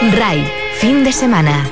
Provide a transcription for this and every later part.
RAI, fin de semana.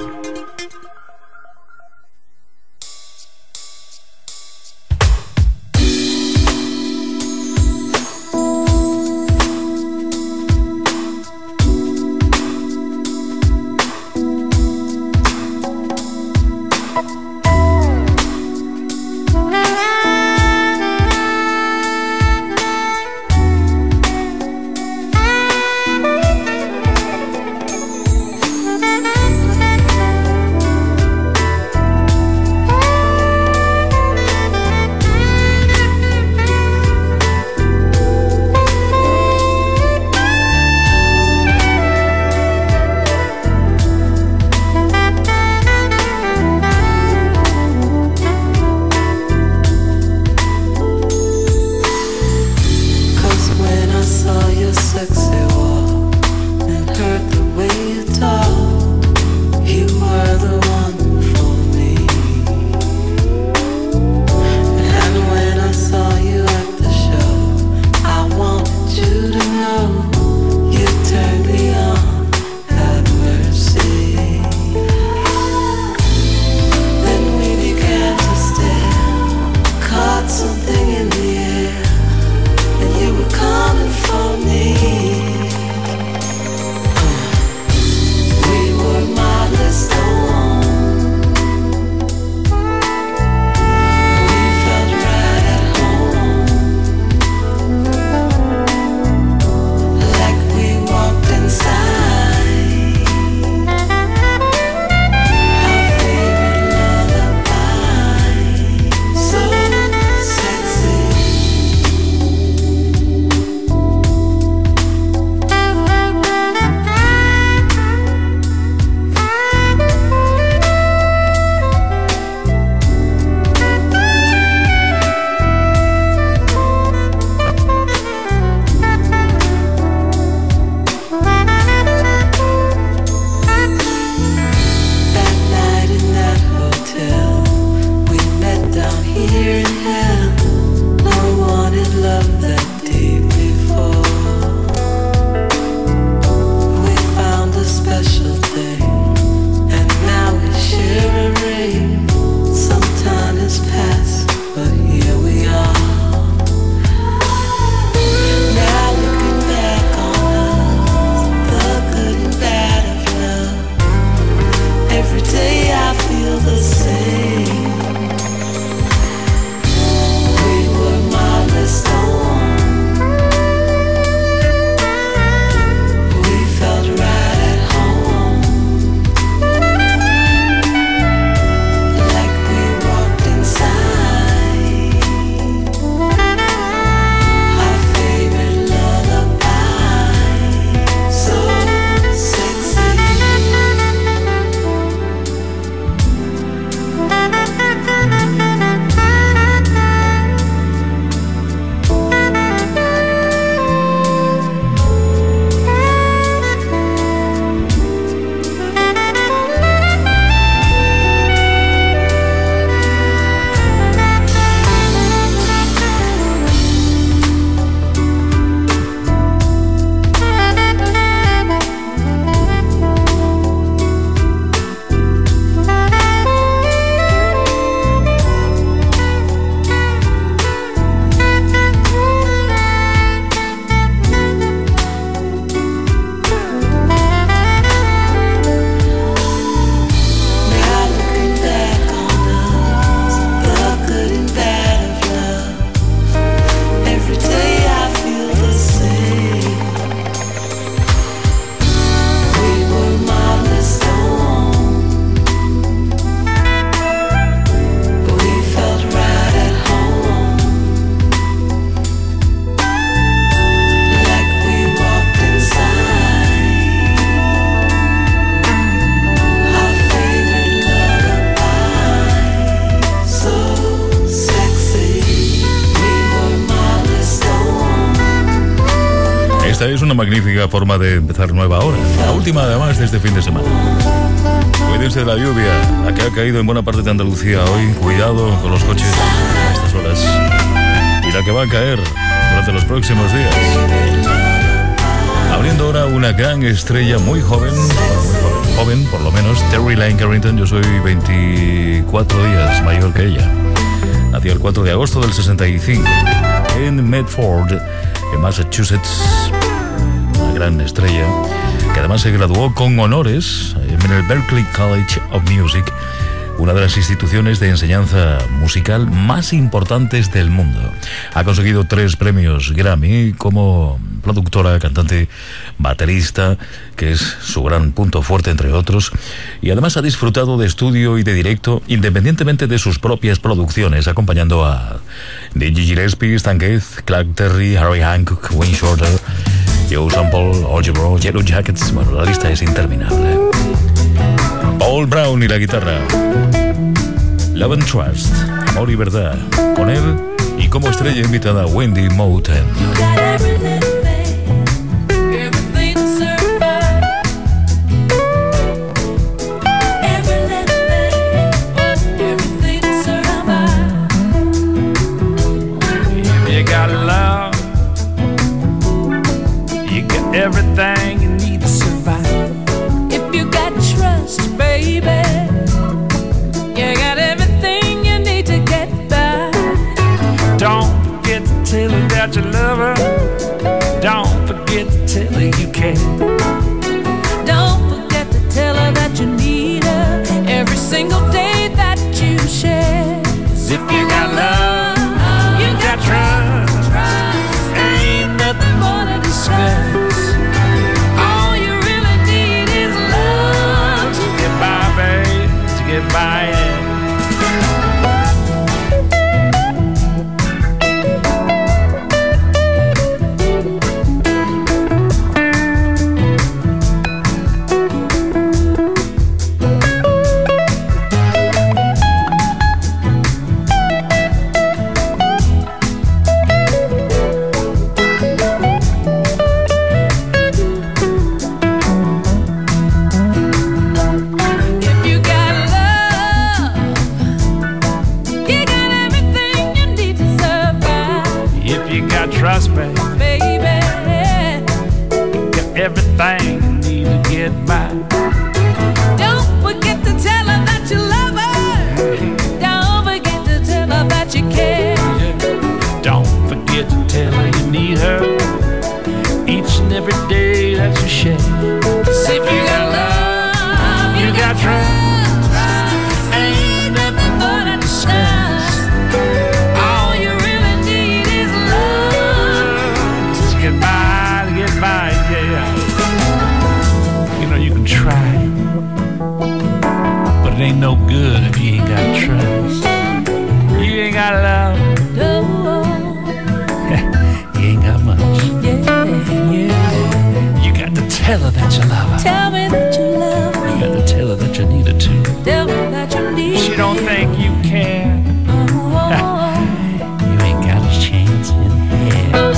Esta es una magnífica forma de empezar nueva hora. La última, además, de este fin de semana. Cuídense de la lluvia, la que ha caído en buena parte de Andalucía hoy. Cuidado con los coches a estas horas. Y la que va a caer durante los próximos días. Abriendo ahora una gran estrella muy joven, joven por lo menos, Terri Lyne Carrington. Yo soy 24 días mayor que ella. Nació el 4 de agosto del 65 en Medford, en Massachusetts. Una gran estrella que además se graduó con honores en el Berklee College of Music, una de las instituciones de enseñanza musical más importantes del mundo. Ha conseguido 3 premios Grammy como productora, cantante, baterista, que es su gran punto fuerte entre otros, y además ha disfrutado de estudio y de directo independientemente de sus propias producciones, acompañando a Dizzy Gillespie, Stan Getz, Clark Terry, Harry Hancock, Wayne Shorter, Joe Sample, All Bro, Yellow Jackets. Bueno, la lista es interminable. Paul Brown y la guitarra. Love and Trust, Amor y Verdad, con él y como estrella invitada Wendy Moten. Everything you need to survive. If you got trust, baby, you got everything you need to get by. Don't forget to tell her that you love her. Don't forget to tell her you care. Don't forget to tell her that you need her every single day that you share. 'Cause if you got love, you got trust. Ain't nothing more to discuss. Get by it. Trust me, baby, got everything you need to get by. Don't forget to tell her that you love her. Don't forget to tell her that you care. Don't forget to tell her you need her each and every day that you share. 'Cause if you got love, you got trust. Ain't nothing but a discuss. All you really need is love. Just get by, yeah. You know, you can try, but it ain't no good if you ain't got trust. You ain't got love, no. You ain't got much. Yeah. You got to tell her that you love her. Tell me that you love me. You got to tell her that you need her too. Tell me that you need her. She don't think you can. You ain't got a chance in hell.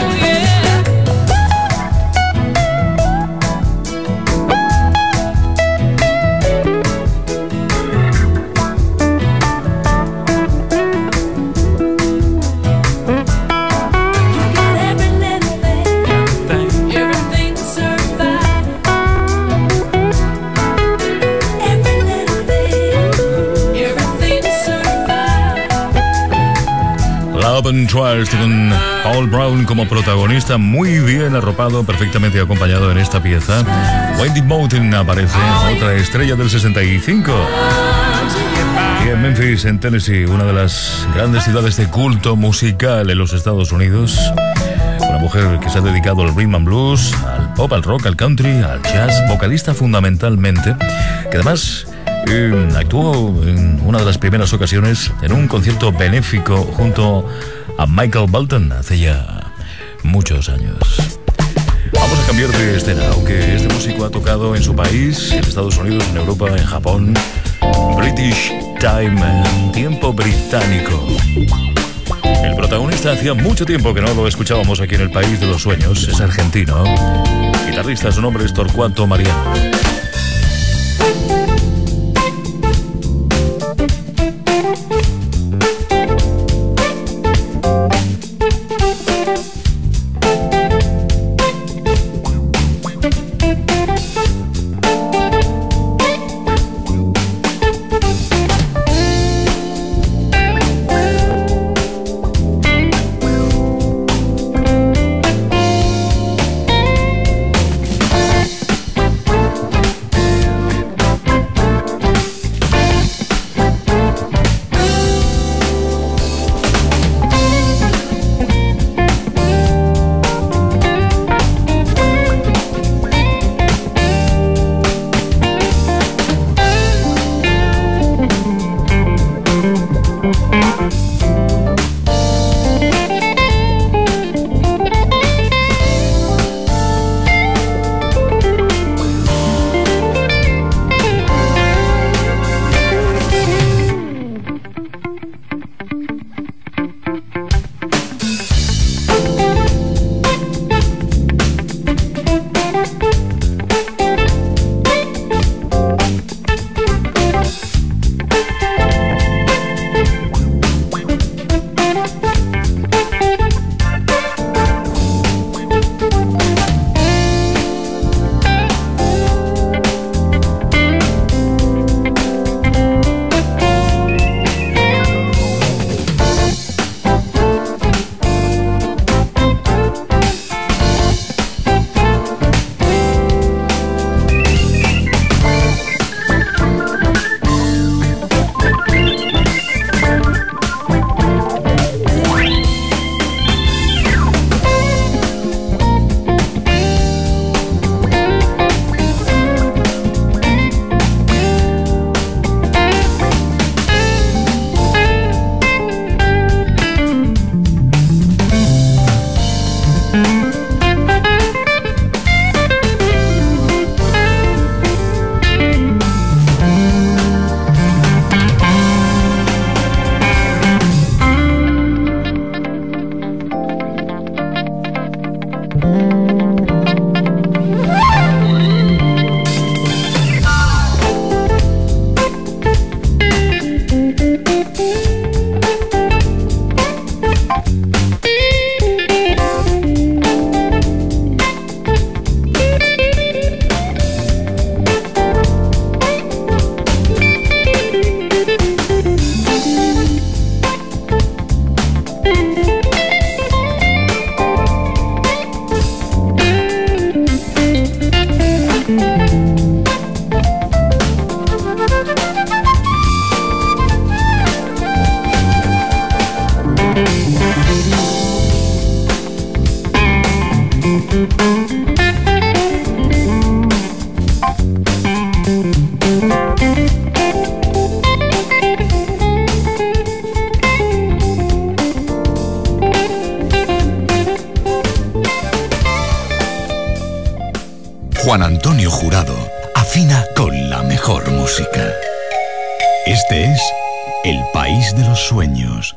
Love and Trust, con Paul Brown como protagonista, muy bien arropado, perfectamente acompañado en esta pieza. Wendy Moten aparece, otra estrella del 65. Y en Memphis, en Tennessee, una de las grandes ciudades de culto musical en los Estados Unidos. Una mujer que se ha dedicado al rhythm and blues, al pop, al rock, al country, al jazz, vocalista fundamentalmente, que además actuó en una de las primeras ocasiones en un concierto benéfico junto a Michael Bolton hace ya muchos años. Vamos a cambiar de escena, aunque este músico ha tocado en su país, en Estados Unidos, en Europa, en Japón. British Time, tiempo británico. El protagonista hacía mucho tiempo que no lo escuchábamos aquí en el País de los Sueños, es argentino. Guitarrista, su nombre es Torcuato Mariano. Juan Antonio Jurado afina con la mejor música. Este es El País de los Sueños.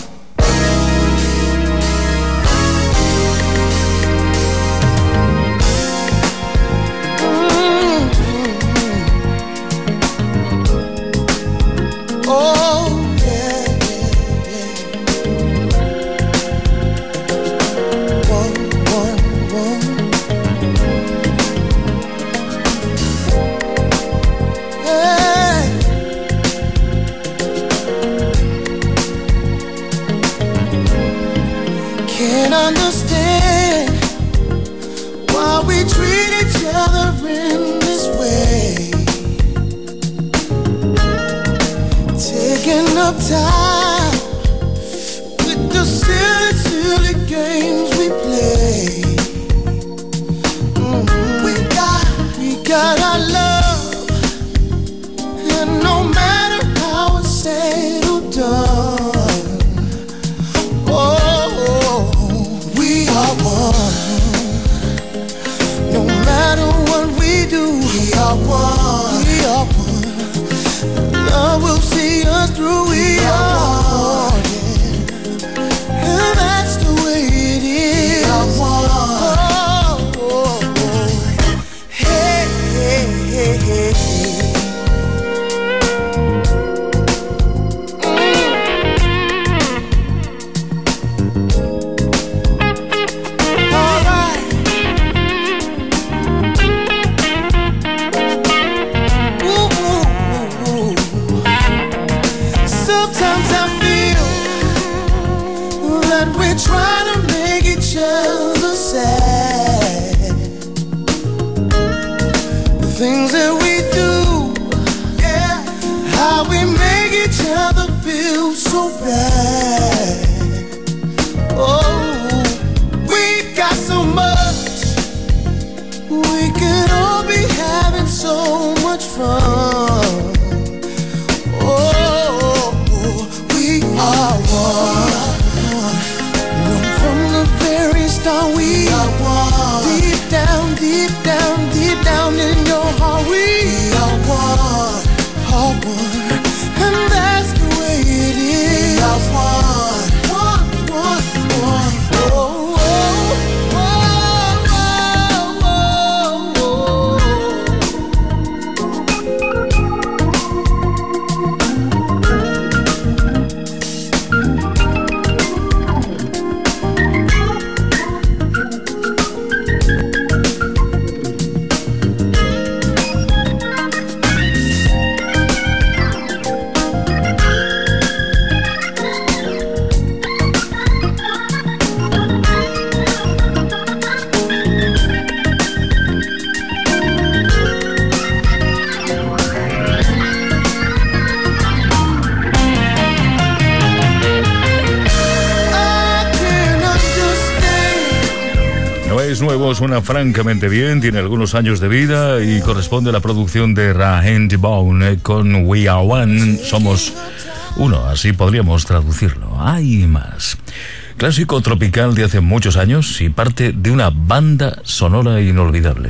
Suena francamente bien, tiene algunos años de vida y corresponde a la producción de Raheem DeVaughn con We Are One, somos uno, así podríamos traducirlo. Hay más. Clásico tropical de hace muchos años y parte de una banda sonora inolvidable.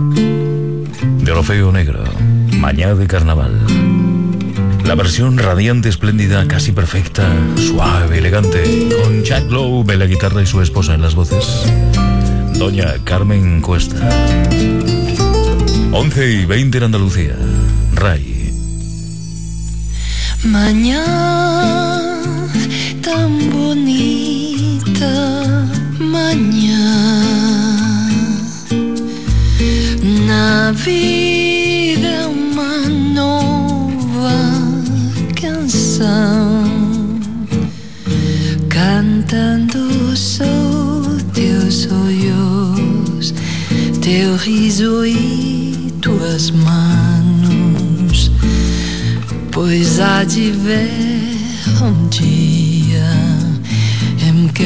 De Orfeo Negro, Mañá de Carnaval. La versión radiante, espléndida, casi perfecta, suave, elegante, con Jack Lowe en la guitarra y su esposa en las voces. Doña Carmen Cuesta. 11:20 en Andalucía. RAI. Mañana tan bonita, mañana na vida uma nova canção, cantando só teus olhos, teu riso e tuas manos, pois há de ver dia em que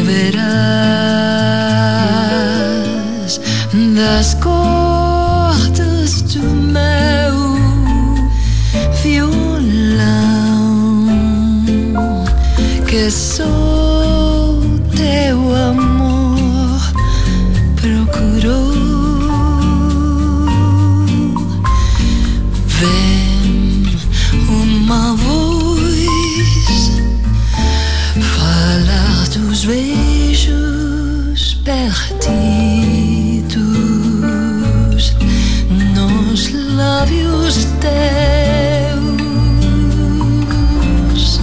verás das cordas do meu violão, que só teu amor procurou. lábios teus.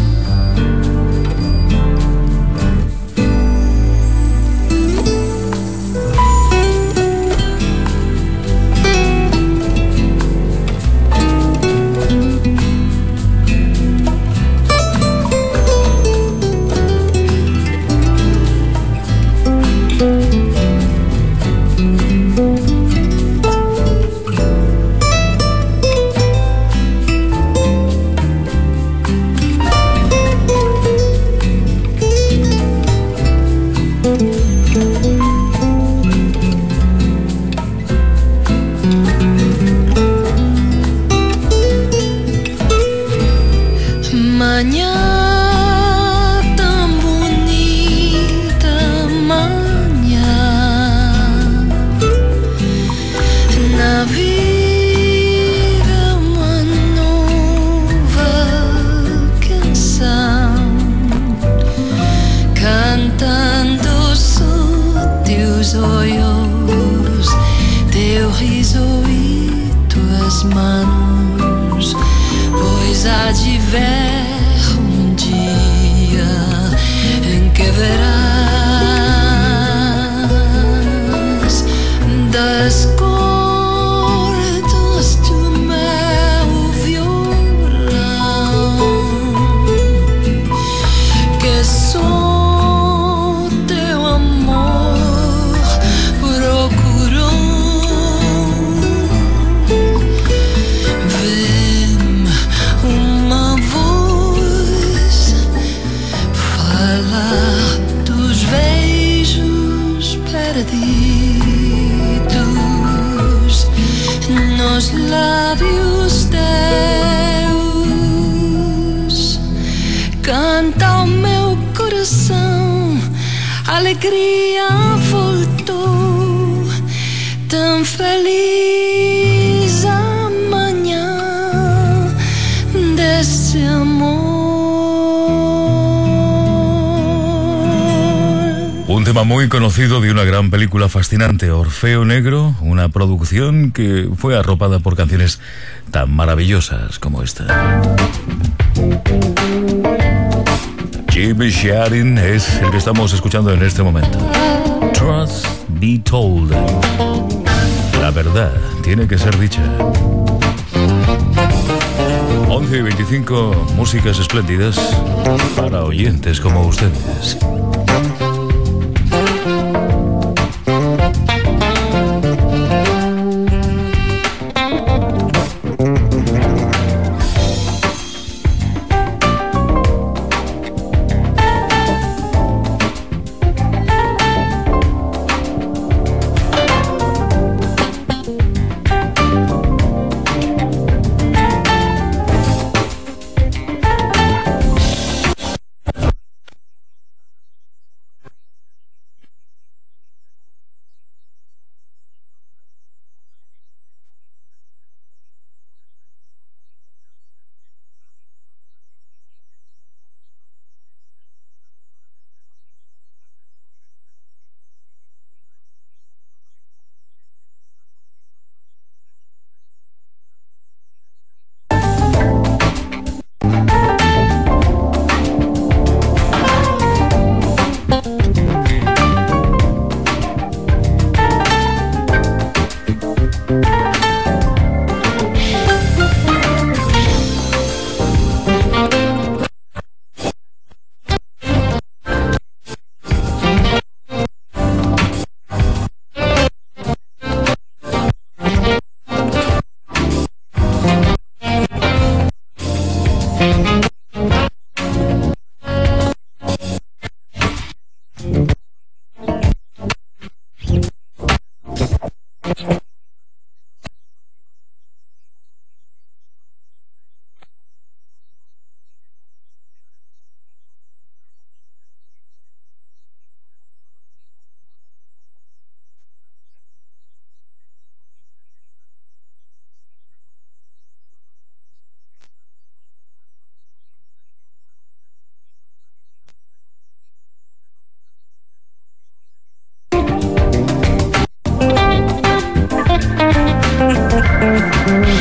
Alegria voltou, tão feliz amanhã desse amor. Un tema muy conocido de una gran película fascinante, Orfeo Negro, una producción que fue arropada por canciones tan maravillosas como esta. Jimmy Sharin es el que estamos escuchando en este momento. Truth be told. La verdad tiene que ser dicha. 11:25, músicas espléndidas para oyentes como ustedes.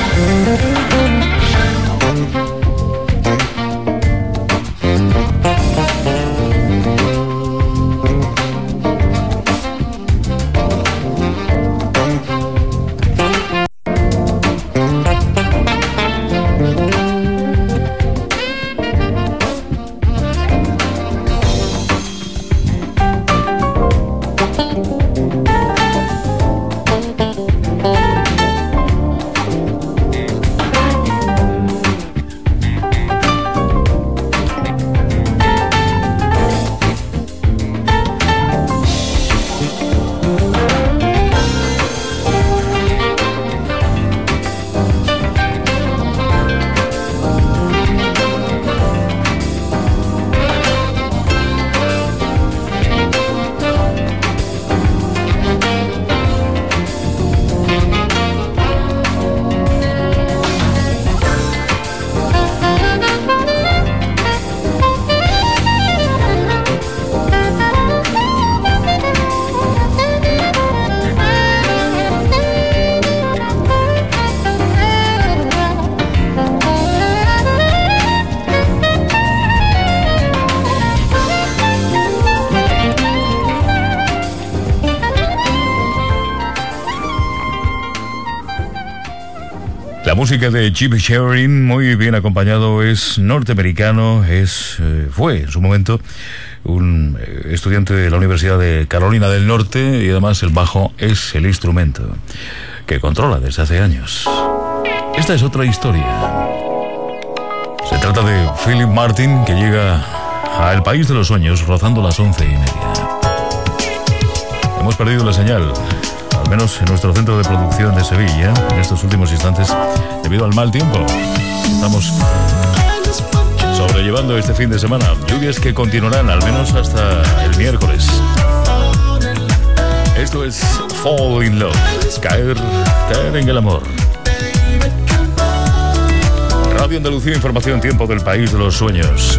La música de Chip Shearing, muy bien acompañado, es norteamericano, fue en su momento un estudiante de la Universidad de Carolina del Norte y además el bajo es el instrumento que controla desde hace años. Esta es otra historia. Se trata de Philip Martin, que llega al país de los sueños rozando las 11:30. Hemos perdido la señal, al menos en nuestro centro de producción de Sevilla, en estos últimos instantes, debido al mal tiempo. Estamos sobrellevando este fin de semana. Lluvias que continuarán al menos hasta el miércoles. Esto es Fall in Love, caer en el amor. Radio Andalucía, información, tiempo del país de los sueños.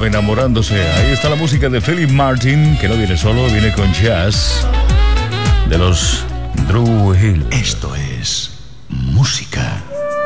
enamorándose. Ahí está la música de Philip Martin, que no viene solo, viene con jazz de los Dru Hill. Esto es música.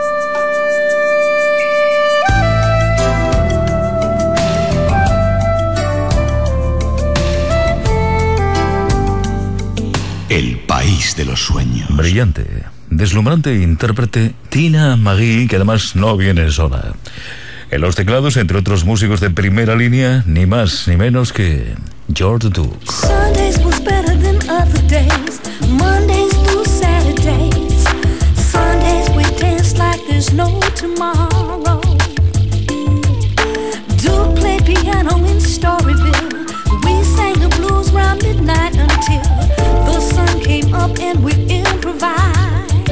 El país de los sueños. Brillante, deslumbrante intérprete Tina Marie, que además no viene sola. En los teclados, entre otros músicos de primera línea, ni más ni menos que George Duke. Sundays was better than other days, Mondays through Saturdays. Sundays we danced like there's no tomorrow. Duke played piano in Storyville. We sang the blues round midnight until the sun came up and we improvised.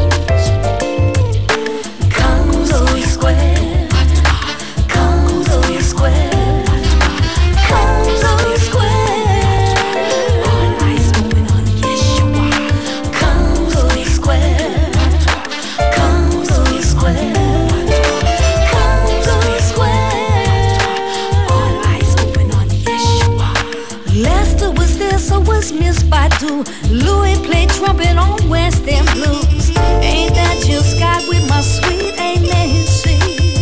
Congo Square, Congo Square, Congo Square. All eyes open on Yeshua. Congo Square, Congo Square, Congo Square. All eyes open on Yeshua. Lester was there, so was Miss Badu. Louis played trumpet on West End Blues. Ain't that Jill Scott with my sweet ain't Nancy?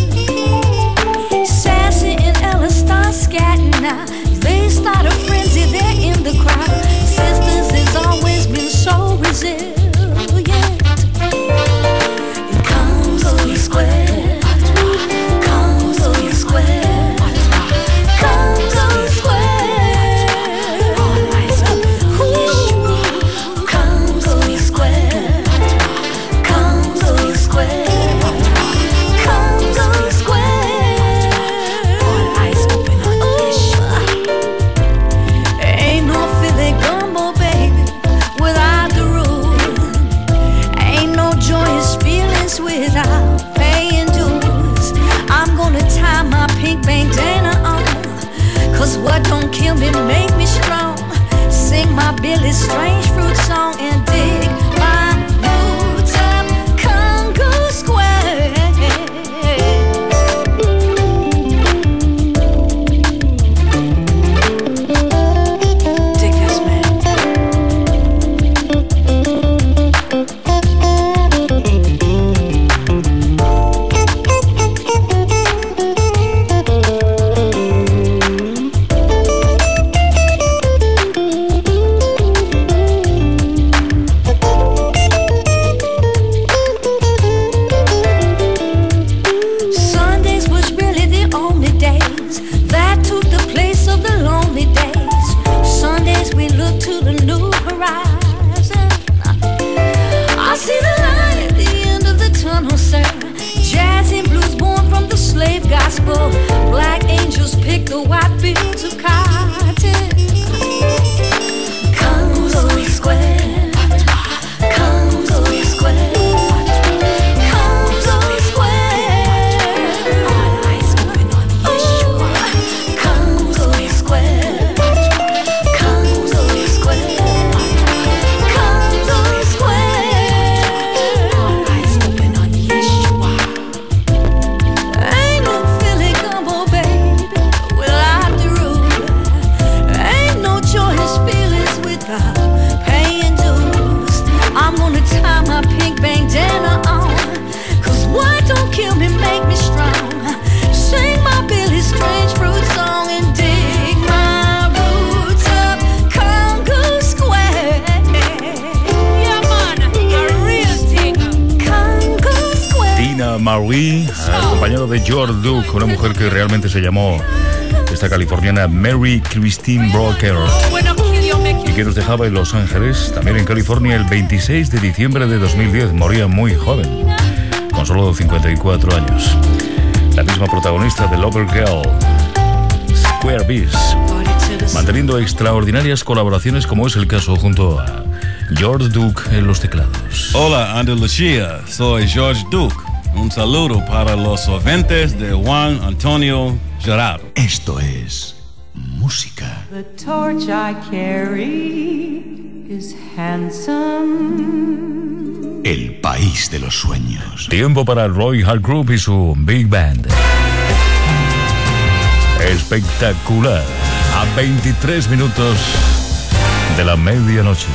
Sassy and Ella start scatting now. They start a frenzy there in the crowd. Sisters has always been so resilient. In Congo Square, Congo Square, Congo Square. All eyes open on Yeshua. Congo Square, Congo Square, Congo Square. All eyes open on Yeshua. Ain't no Philly gumbo, baby, without the rule. Ain't no joyous feelings without paying dues. I'm gonna tie my pink bandana on, 'cause what don't kill me make me strong. Sing my Billy Strange fruit song and dig my roots up Congo Square. Dig this, man. Sundays was really the only days that took the place of the lonely days. Sundays we look to the new horizon. I see the light at the end of the tunnel, sir. Jazz and blues born from the slave gospel. Black angels pick the white fields of cotton. Congo Square, Congo Square, Congo Square. All eyes open on Yeshua. Congo Square, Congo Square, Congo Square. All eyes open on Yeshua. Ain't no Philly gumbo, baby, without the rule. Ain't no joyous feelings without paying dues. I'm gonna tie my pink bandana on, 'cause what don't kill me make me strong. Sing my Billy Strange fruit song and dig my roots up Congo Square. Yeah, man, you're a real thing. Congo Square. Tina Marie, acompañado de George Duke, una mujer que realmente se llamó, esta californiana, Mary Christine Broker, y que nos dejaba en Los Ángeles, también en California, el 26 de diciembre de 2010. Moría muy joven, con solo 54 años. La misma protagonista de Lover Girl, Square Bees, manteniendo extraordinarias colaboraciones, como es el caso junto a George Duke en los teclados. Hola Andalucía, soy George Duke. Un saludo para los oyentes de Juan Antonio Gerardo. Esto es música. The torch I carry is handsome. El país de los sueños. Tiempo para Roy Hart Group y su Big Band. Espectacular. A 23 minutos de la medianoche.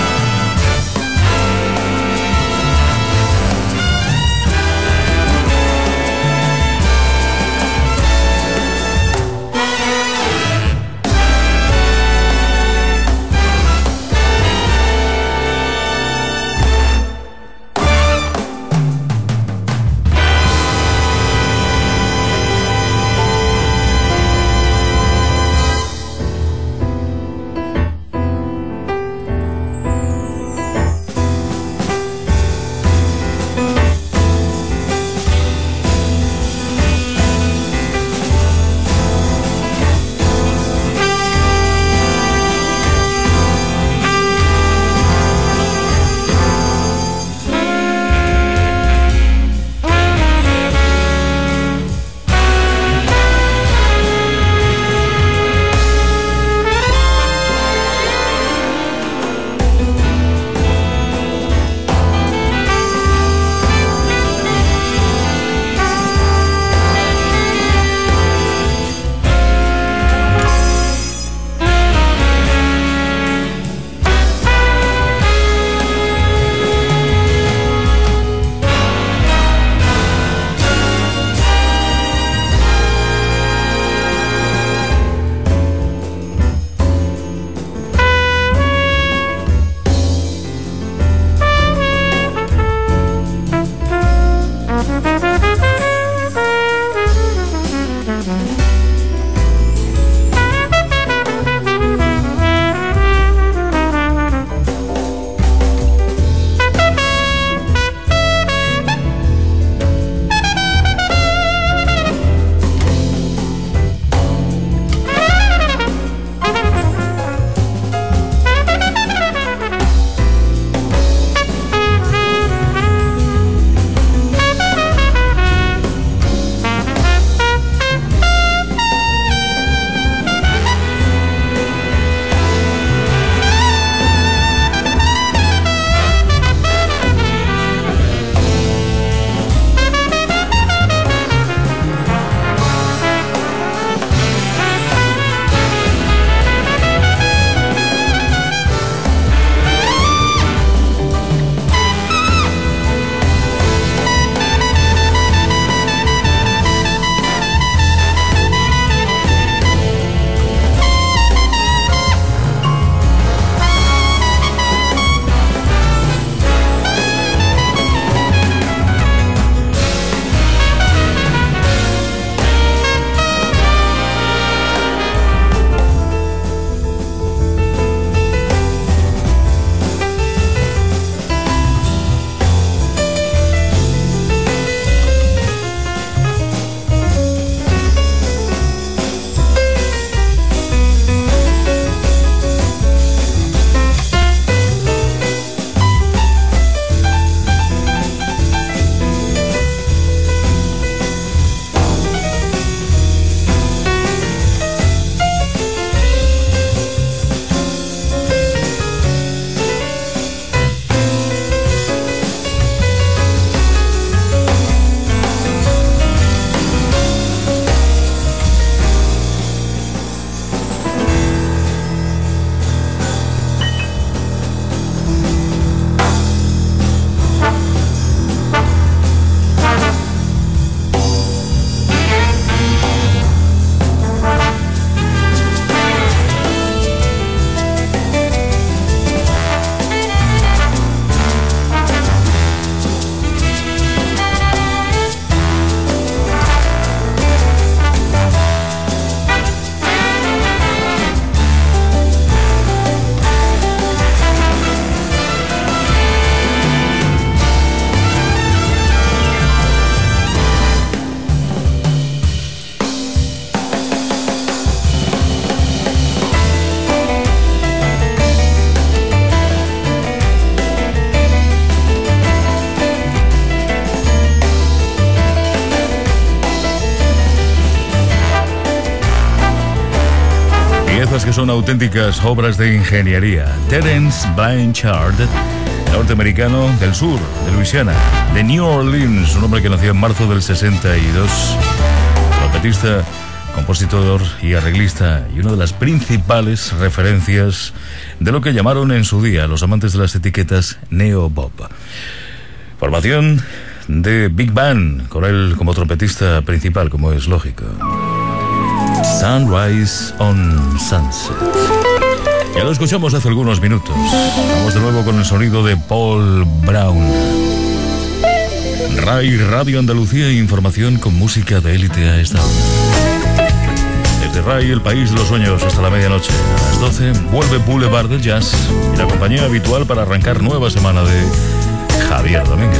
Que son auténticas obras de ingeniería. Terence Blanchard, norteamericano del sur de Luisiana, de New Orleans, un hombre que nació en marzo del 62, trompetista compositor y arreglista, y una de las principales referencias de lo que llamaron en su día los amantes de las etiquetas neo-pop. Formación de Big Band, con él como trompetista principal, como es lógico. Sunrise on Sunset. Ya lo escuchamos hace algunos minutos. Vamos de nuevo con el sonido de Paul Brown. RAI Radio Andalucía, información con música de élite a esta hora. Desde RAI, el país de los sueños, hasta la medianoche. A las 12 vuelve Boulevard del Jazz y la compañía habitual para arrancar nueva semana de Javier Domínguez.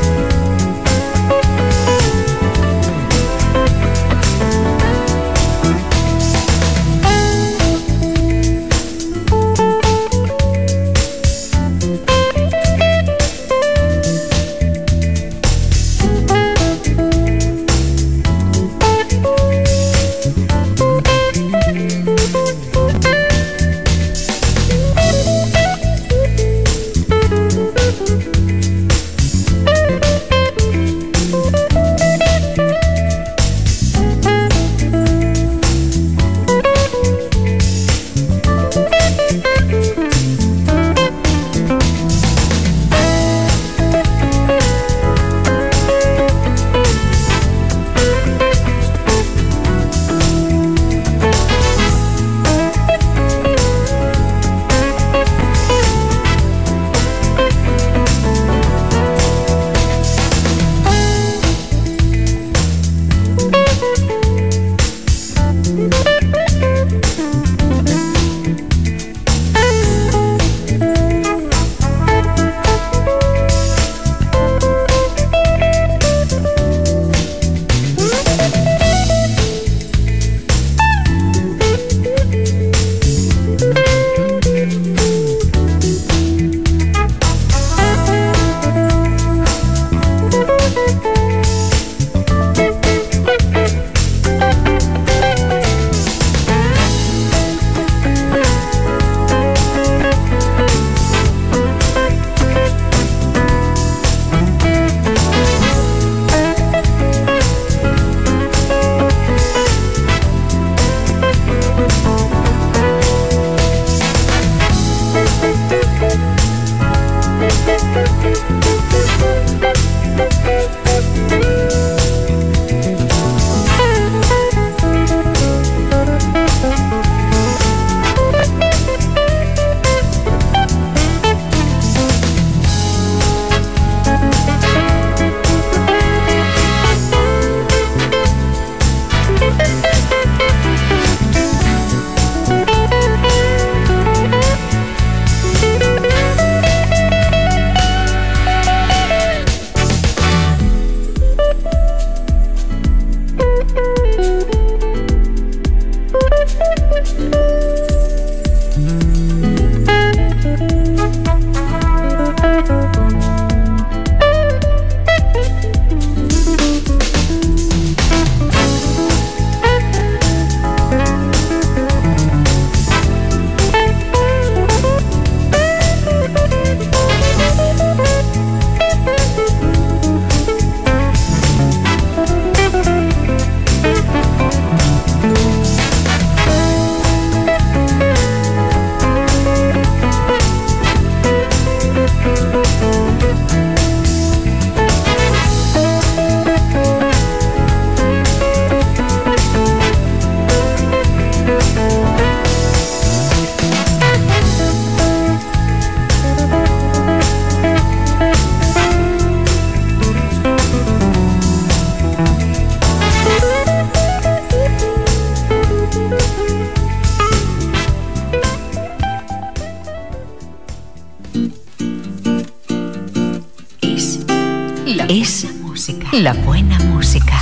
La buena música.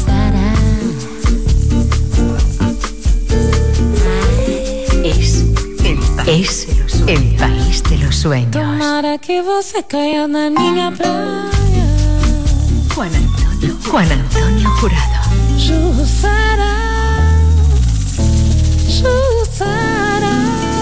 Es el país de los sueños. Tomara que você caia na minha praia. Juan Antonio Jurado. Jussara, Jussara.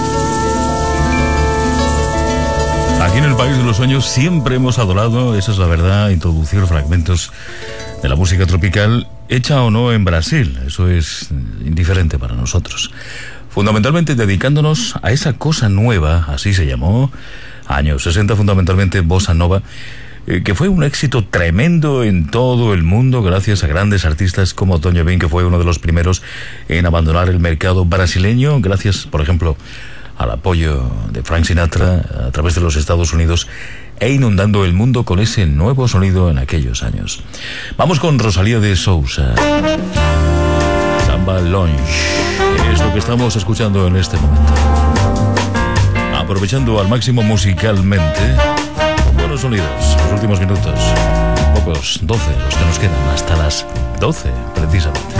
Aquí en el país de los sueños siempre hemos adorado, esa es la verdad, introducir fragmentos de la música tropical hecha o no en Brasil, eso es indiferente para nosotros. Fundamentalmente dedicándonos a esa cosa nueva, así se llamó, años 60, fundamentalmente bossa nova, que fue un éxito tremendo en todo el mundo gracias a grandes artistas como Tom Jobim, que fue uno de los primeros en abandonar el mercado brasileño, gracias, por ejemplo, al apoyo de Frank Sinatra a través de los Estados Unidos, e inundando el mundo con ese nuevo sonido en aquellos años. Vamos con Rosalía de Sousa. Samba Lounge es lo que estamos escuchando en este momento. Aprovechando al máximo musicalmente, con buenos sonidos, los últimos minutos. Pocos, 12 los que nos quedan, hasta las 12 precisamente.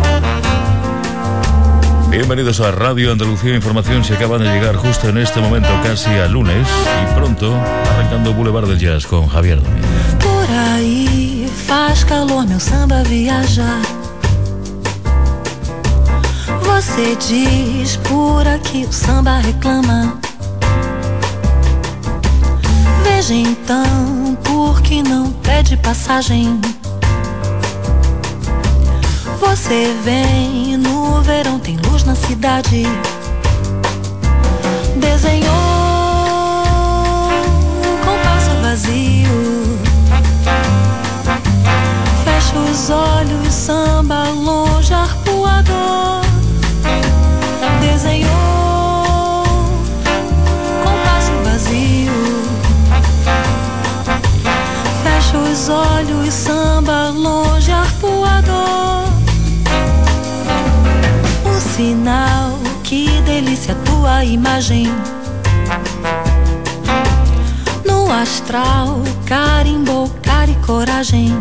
Bienvenidos a Radio Andalucía Información. Si acaban de llegar justo en este momento, casi a lunes, y pronto arrancando Boulevard del Jazz con Javier Domínguez. Por aí faz calor, meu samba viaja. Você diz por aqui o samba reclama. Veja então por que não pede passagem. Você vem no verão, tem luz na cidade. Desenhou um compasso vazio. Fecha os olhos, samba longe, arpoador. Desenhou compasso vazio. Fecha os olhos, samba longe, arpoador. Sinal, que delícia tua imagem. No astral, carimbou, cara e coragem.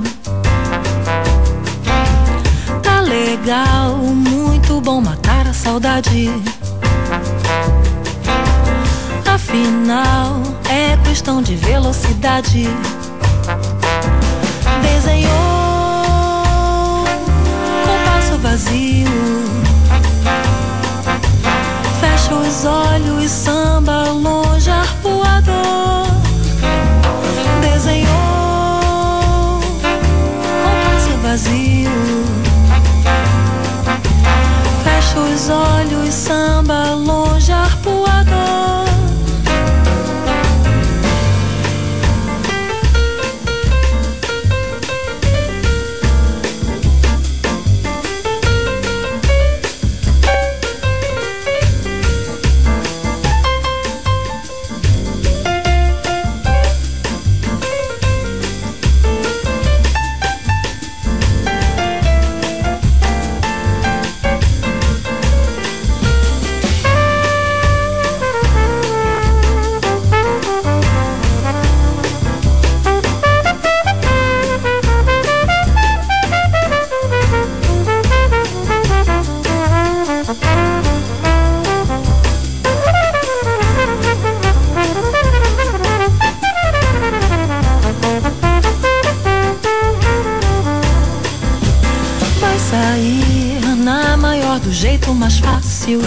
Tá legal, muito bom matar a saudade. Afinal, é questão de velocidade. Desenhou compasso vazio. Fecha os olhos, samba longe, arpoador. Desenhou compasso vazio. Fecha os olhos, samba longe, arpoador. Mais fácil.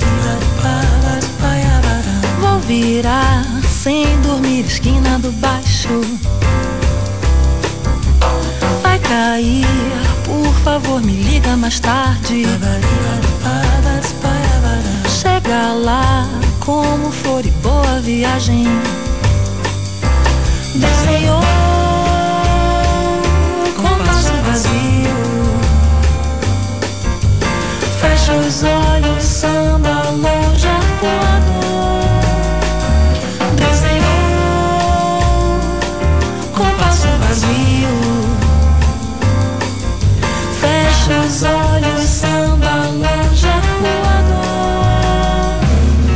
Vou virar sem dormir, esquina do baixo. Vai cair, por favor, me liga mais tarde. Chega lá, como for, e boa viagem. Desenhou compasso vazio. Fecha os olhos, samba longe, arpoador. Desenhou compasso vazio. Fecha os olhos, samba longe, arpoador.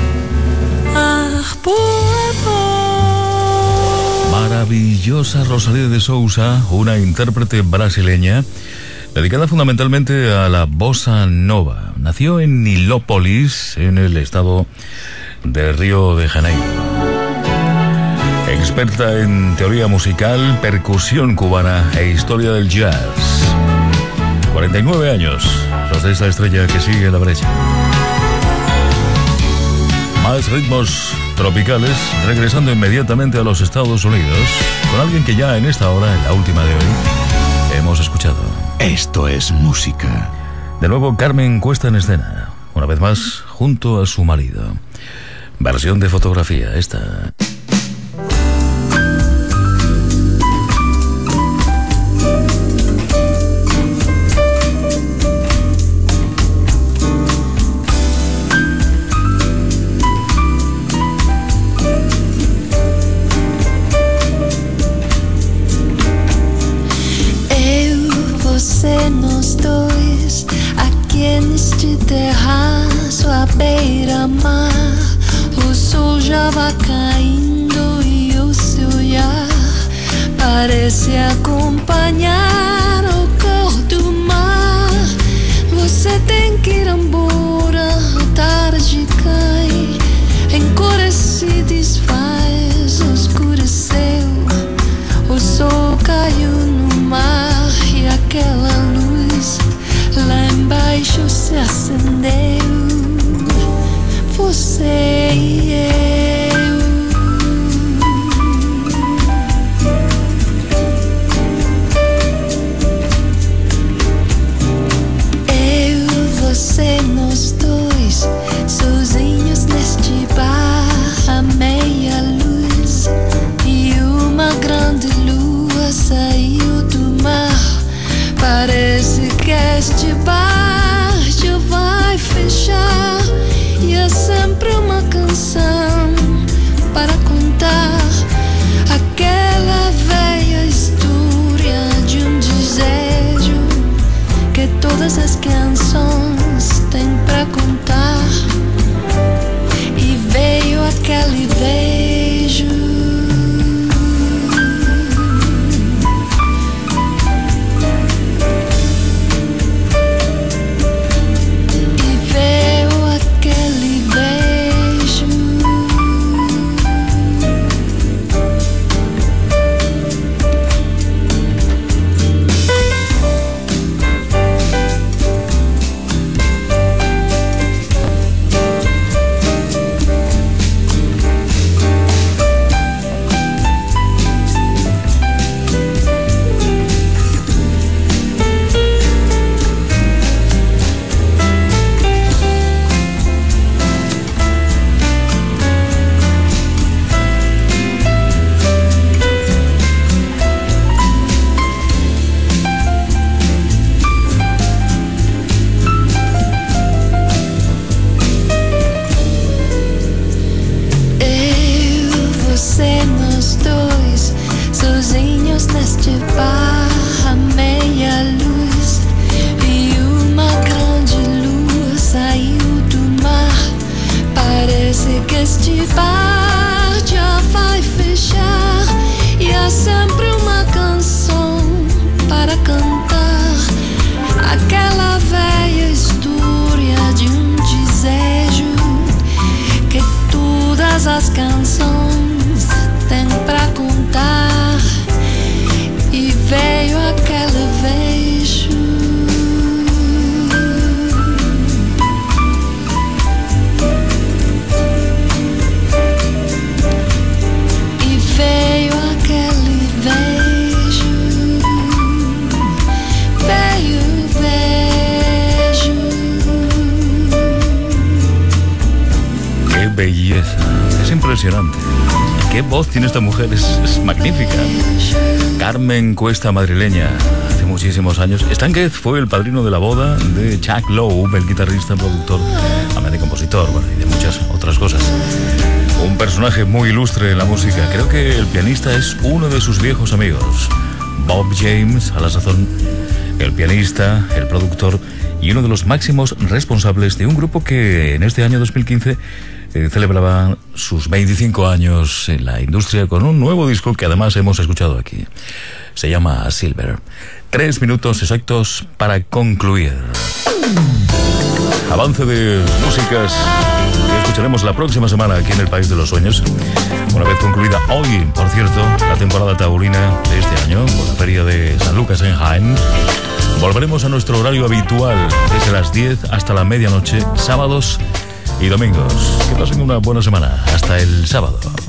Arpoador. Maravillosa Rosalía de Sousa, una intérprete brasileña dedicada fundamentalmente a la bossa nova. Nació en Nilópolis, en el estado de Río de Janeiro. Experta en teoría musical, percusión cubana e historia del jazz. 49 años, los de esta estrella que sigue la brecha. Más ritmos tropicales, regresando inmediatamente a los Estados Unidos, con alguien que ya en esta hora, en la última de hoy, hemos escuchado. Esto es música. De nuevo, Carmen Cuesta en escena, una vez más junto a su marido. Versión de fotografía esta. Nós dois aqui neste terraço à beira-mar. O sol já vai caindo e o seu olhar parece acompanhar o cor do mar. Você tem que ir embora, a tarde cai, encora se desfaz, escureceu, o sol caiu no mar. E aquela luz lá embaixo se acendeu. Você e eu. Você, nós dois, sozinhos neste bar, a meia luz e uma grande lua saiu do mar. Parece que este bar já vai fechar e é sempre uma canção para contar aquela velha história de um desejo que todas as canções têm para contar. E veio aquele beijo. As canções têm pra contar e veio aquele beijo. E veio aquele beijo. Veio beijo. ¡Qué belleza! Es impresionante. Qué voz tiene esta mujer, es magnífica. Carmen Cuesta, madrileña, hace muchísimos años. Stan Getz fue el padrino de la boda de Chuck Loeb, el guitarrista, productor, además de compositor, bueno, y de muchas otras cosas. Un personaje muy ilustre en la música. Creo que el pianista es uno de sus viejos amigos. Bob James, a la sazón, el pianista, el productor y uno de los máximos responsables de un grupo que en este año 2015 celebraba sus 25 años en la industria con un nuevo disco que además hemos escuchado aquí. Se llama Silver. 3 minutos exactos para concluir. Avance de músicas que escucharemos la próxima semana aquí en el País de los Sueños. Una vez concluida hoy, por cierto, la temporada taurina de este año, con la feria de San Lucas en Jaén, volveremos a nuestro horario habitual desde las 10 hasta la medianoche, sábados y domingos. Que pasen una buena semana. Hasta el sábado.